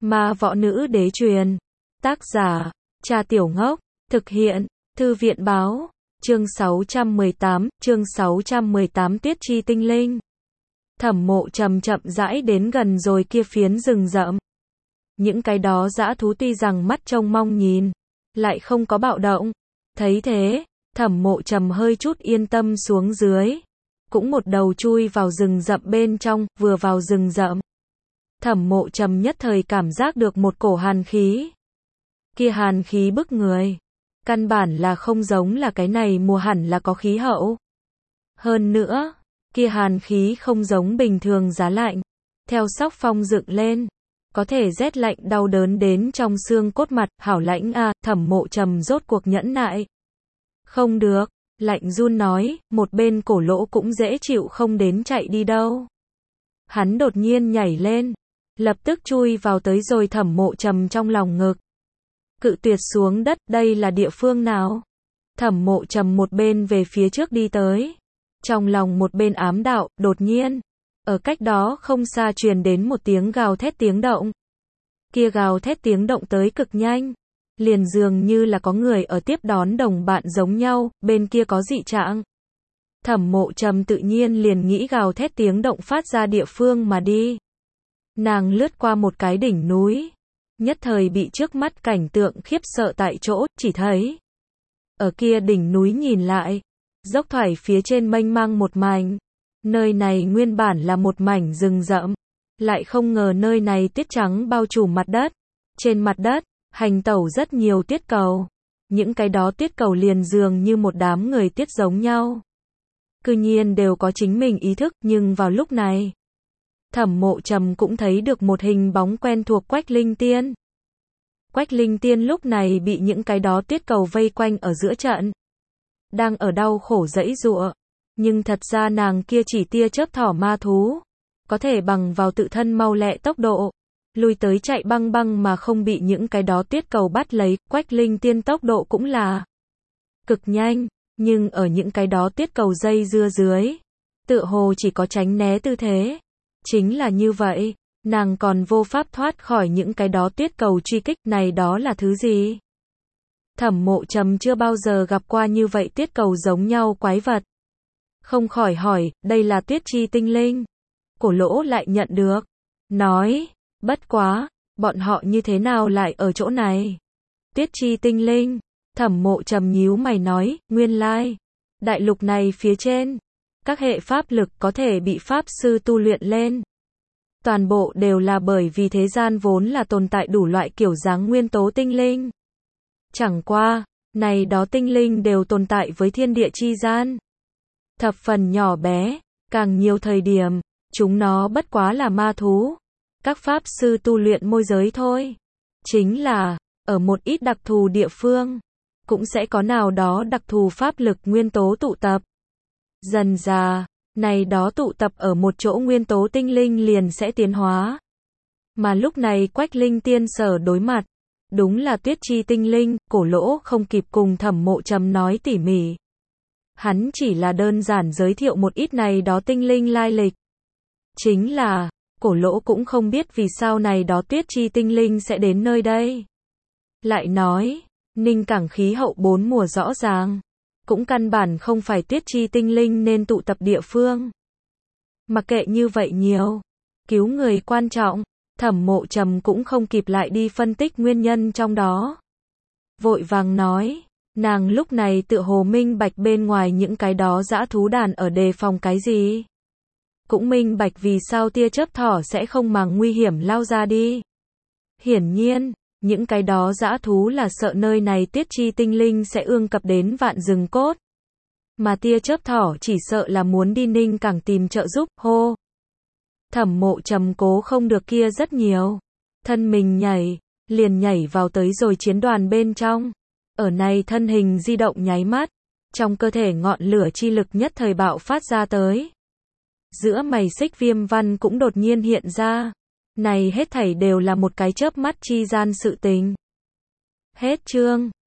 Ma Võ Nữ Đế truyền. Tác giả, Cha Tiểu Ngốc. Thực hiện, Thư viện Báo. Chương 618, Tuyết Chi Tinh Linh. Thẩm Mộ Trầm chậm rãi đến gần rồi kia phiến rừng rậm. Những cái đó dã thú tuy rằng mắt trông mong nhìn, lại không có bạo động. Thấy thế, Thẩm Mộ Trầm hơi chút yên tâm xuống dưới. Cũng một đầu chui vào rừng rậm bên trong, vừa vào rừng rậm. Thẩm Mộ Trầm nhất thời cảm giác được một cổ hàn khí. Kia hàn khí bức người. Căn bản là không giống là cái này mùa hẳn là có khí hậu. Hơn nữa, kia hàn khí không giống bình thường giá lạnh. Theo sóc phong dựng lên, có thể rét lạnh đau đớn đến trong xương cốt mặt, hảo lãnh a, Thẩm Mộ Trầm rốt cuộc nhẫn nại. Không được, lạnh run nói, một bên cổ lỗ cũng dễ chịu không đến chạy đi đâu. Hắn đột nhiên nhảy lên, lập tức chui vào tới rồi Thẩm Mộ Trầm trong lòng ngực. Cự tuyệt xuống đất, đây là địa phương nào? Thẩm Mộ Trầm một bên về phía trước đi tới, trong lòng một bên ám đạo, đột nhiên, ở cách đó không xa truyền đến một tiếng gào thét tiếng động. Kia gào thét tiếng động tới cực nhanh, liền dường như là có người ở tiếp đón đồng bạn giống nhau, bên kia có dị trạng. Thẩm Mộ Trầm tự nhiên liền nghĩ gào thét tiếng động phát ra địa phương mà đi. Nàng lướt qua một cái đỉnh núi, nhất thời bị trước mắt cảnh tượng khiếp sợ tại chỗ, chỉ thấy ở kia đỉnh núi nhìn lại, dốc thoải phía trên mênh mang một mảnh. Nơi này nguyên bản là một mảnh rừng rậm, lại không ngờ nơi này tiết trắng bao trùm mặt đất. Trên mặt đất, hành tẩu rất nhiều tiết cầu. Những cái đó tiết cầu liền dường như một đám người tiết giống nhau. Cư nhiên đều có chính mình ý thức, nhưng vào lúc này, Thẩm Mộ Trầm cũng thấy được một hình bóng quen thuộc Quách Linh Tiên. Quách Linh Tiên lúc này bị những cái đó tiết cầu vây quanh ở giữa trận. Đang ở đau khổ giãy giụa. Nhưng thật ra nàng kia chỉ tia chớp thỏ ma thú. Có thể bằng vào tự thân mau lẹ tốc độ. Lui tới chạy băng băng mà không bị những cái đó tiết cầu bắt lấy. Quách Linh Tiên tốc độ cũng là cực nhanh. Nhưng ở những cái đó tiết cầu dây dưa dưới, tựa hồ chỉ có tránh né tư thế. Chính là như vậy, nàng còn vô pháp thoát khỏi những cái đó tiết cầu truy kích này, đó là thứ gì? Thẩm Mộ Trầm chưa bao giờ gặp qua như vậy tiết cầu giống nhau quái vật. Không khỏi hỏi, đây là Tuyết Chi Tinh Linh. Cổ lỗ lại nhận được. Nói, bất quá, bọn họ như thế nào lại ở chỗ này? Tuyết Chi Tinh Linh. Thẩm Mộ Trầm nhíu mày nói, nguyên lai, đại lục này phía trên, các hệ pháp lực có thể bị pháp sư tu luyện lên. Toàn bộ đều là bởi vì thế gian vốn là tồn tại đủ loại kiểu dáng nguyên tố tinh linh. Chẳng qua, này đó tinh linh đều tồn tại với thiên địa chi gian. Thập phần nhỏ bé, càng nhiều thời điểm, chúng nó bất quá là ma thú. Các pháp sư tu luyện môi giới thôi. Chính là, ở một ít đặc thù địa phương, cũng sẽ có nào đó đặc thù pháp lực nguyên tố tụ tập. Dần dà, này đó tụ tập ở một chỗ nguyên tố tinh linh liền sẽ tiến hóa. Mà lúc này Quách Linh Tiên sở đối mặt, đúng là Tuyết Chi Tinh Linh. Cổ lỗ không kịp cùng Thẩm Mộ Trầm nói tỉ mỉ. Hắn chỉ là đơn giản giới thiệu một ít này đó tinh linh lai lịch. Chính là, cổ lỗ cũng không biết vì sao này đó Tuyết Chi Tinh Linh sẽ đến nơi đây. Lại nói, Ninh Cảng khí hậu bốn mùa rõ ràng, cũng căn bản không phải Tuyết Chi Tinh Linh nên tụ tập địa phương. Mặc kệ như vậy nhiều, cứu người quan trọng, Thẩm Mộ Trầm cũng không kịp lại đi phân tích nguyên nhân trong đó. Vội vàng nói, nàng lúc này tựa hồ minh bạch bên ngoài những cái đó dã thú đàn ở đề phòng cái gì. Cũng minh bạch vì sao tia chớp thỏ sẽ không màng nguy hiểm lao ra đi. Hiển nhiên, những cái đó dã thú là sợ nơi này Tuyết Chi Tinh Linh sẽ ương cập đến vạn rừng cốt. Mà tia chớp thỏ chỉ sợ là muốn đi Ninh Cảng tìm trợ giúp, hô. Thẩm Mộ Trầm cố không được kia rất nhiều. Thân mình liền nhảy vào tới rồi chiến đoàn bên trong. Ở này thân hình di động nháy mắt, trong cơ thể ngọn lửa chi lực nhất thời bạo phát ra tới. Giữa mày xích viêm văn cũng đột nhiên hiện ra. Này hết thảy đều là một cái chớp mắt chi gian sự tình. Hết chương.